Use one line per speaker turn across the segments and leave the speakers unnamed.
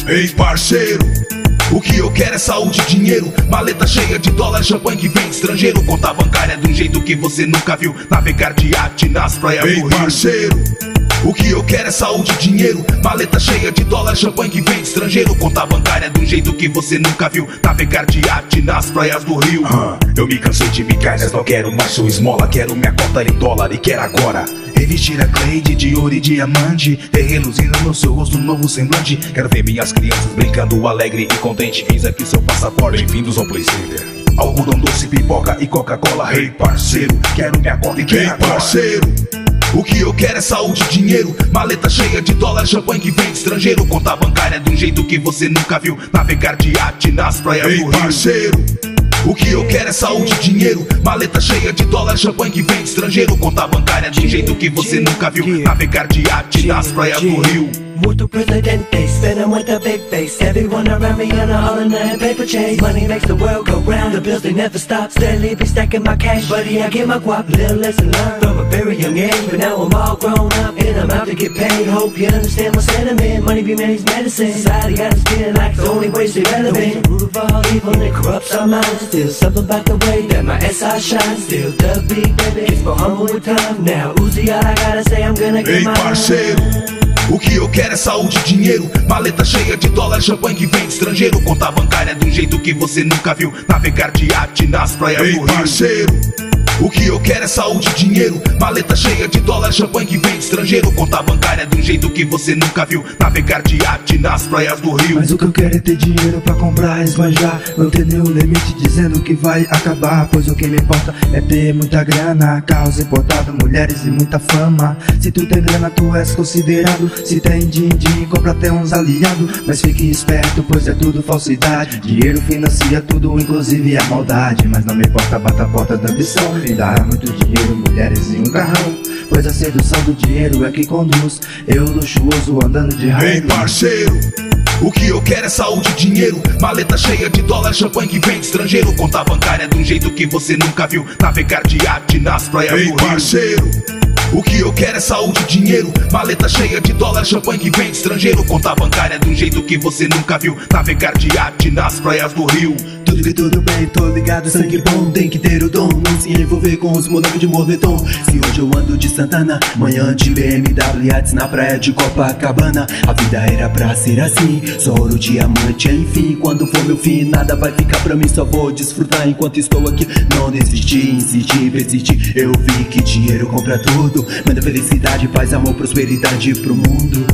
Ei parceiro, o que eu quero é saúde e dinheiro. Maleta cheia de dólar, champanhe que vem de estrangeiro. Conta bancária de um jeito que você nunca viu. Navegar de iate nas praias do Rio. Ei parceiro, o que eu quero é saúde e dinheiro. Maleta cheia de dólar, champanhe que vem de estrangeiro. Conta bancária de um jeito que você nunca viu. Navegar de iate nas praias do Rio. Eu me cansei de migalhas, não quero mais sua esmola. Quero minha cota em dólar e quero agora revestir a Cleide de ouro e diamante, ter reluzindo no seu rosto um novo semblante. Quero ver minhas crianças brincando alegre e contente. Fiz aqui seu passaporte, bem-vindos ao Play Center. Algodão doce, pipoca e Coca-Cola. Ei parceiro, quero minha cota e quero agora. Parceiro, o que eu quero é saúde e dinheiro. Maleta cheia de dólar, champanhe que vem de estrangeiro. Conta bancária de um jeito que você nunca viu. Navegar de iate nas praias do Rio. Ei parceiro, o que eu quero é saúde e dinheiro. Maleta cheia de dólar, champanhe que vem de estrangeiro. Conta bancária de um jeito que você nunca viu. Navegar de iate nas praias do Rio.
Muito presidente, spinning with a big face. Everyone around me on all in that paper chase. Money makes the world go round, the bills they never stop. Steadily be stacking my cash, buddy I get my guap. Little lesson learned from a very young age, but now I'm all grown up and I'm out to get paid. Hope you understand my sentiment, money be man's medicine. Society got us feeling like the only way stay relevant. The root of all evil that corrupts our minds. Still something about the way that my SI shines. Still the beat, baby, gets more humble with time. Now Uzi, all I gotta say, I'm gonna get mine.
Parceiro, o que eu quero é saúde e dinheiro. Maleta cheia de dólar, champanhe que vem de estrangeiro. Conta bancária de um jeito que você nunca viu. Navegar de iate nas praias do Rio. Parceiro, o que eu quero é saúde e dinheiro. Maleta cheia de dólar, champanhe que vem de estrangeiro. Conta bancária de um jeito que você nunca viu. Navegar de iate nas praias do Rio.
Mas o que eu quero é ter dinheiro pra comprar, esbanjar. Não ter nenhum limite dizendo que vai acabar. Pois o que me importa é ter muita grana, carros importados, mulheres e muita fama. Se tu tem grana tu és considerado. Se tem din-din, compra até uns aliados. Mas fique esperto, pois é tudo falsidade. Dinheiro financia tudo, inclusive a maldade. Mas não me importa, bata a porta da ambição. Me dá muito dinheiro, mulheres e um carrão. Pois a sedução do dinheiro é que conduz. Eu luxuoso andando de raio.
Ei parceiro, o que eu quero é saúde e dinheiro. Maleta cheia de dólar, champanhe que vem de estrangeiro. Conta bancária de um jeito que você nunca viu. Navegar de iate nas praias do Rio. Ei parceiro, o que eu quero é saúde e dinheiro. Maleta cheia de dólar, champanhe que vem de estrangeiro. Conta bancária de um jeito que você nunca viu. Navegar de iate nas praias do Rio.
Tudo que tudo bem, tô ligado, sangue bom. Tem que ter o dom, não se envolver com os moleques de moletom. Se hoje eu ando de Santana, manhã de BMW Yates na praia de Copacabana. A vida era pra ser assim, só ouro, diamante, enfim. Quando for meu fim, nada vai ficar pra mim, só vou desfrutar enquanto estou aqui. Não desisti, insisti, persisti. Eu vi que dinheiro compra tudo. Manda felicidade, paz, amor, prosperidade pro mundo.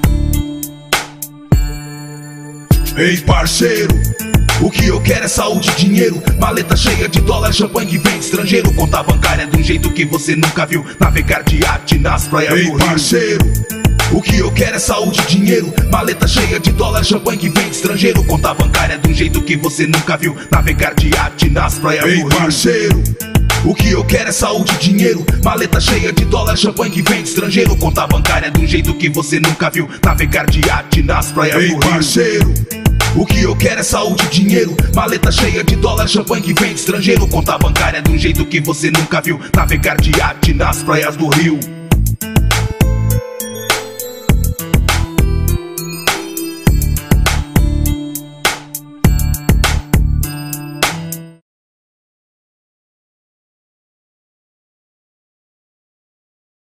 Ei parceiro, o que eu quero é saúde e dinheiro. Maleta cheia de dólar, champanhe que vem de estrangeiro. Conta bancária de um jeito que você nunca viu. Navegar de iate nas praias do Rio. Ei parceiro, o que eu quero é saúde e dinheiro. Maleta cheia de dólar, champanhe que vem de estrangeiro. Conta bancária de um jeito que você nunca viu. Navegar de iate nas praias do Rio. Ei parceiro, o que eu quero é saúde e dinheiro. Maleta cheia de dólar, champanhe que vem de estrangeiro. Conta bancária de um jeito que você nunca viu. Navegar de iate nas praias do Rio. Ei parceiro, o que eu quero é saúde e dinheiro. Maleta cheia de dólar, champanhe que vem de estrangeiro. Conta bancária de um jeito que você nunca viu. Navegar de iate nas praias do Rio.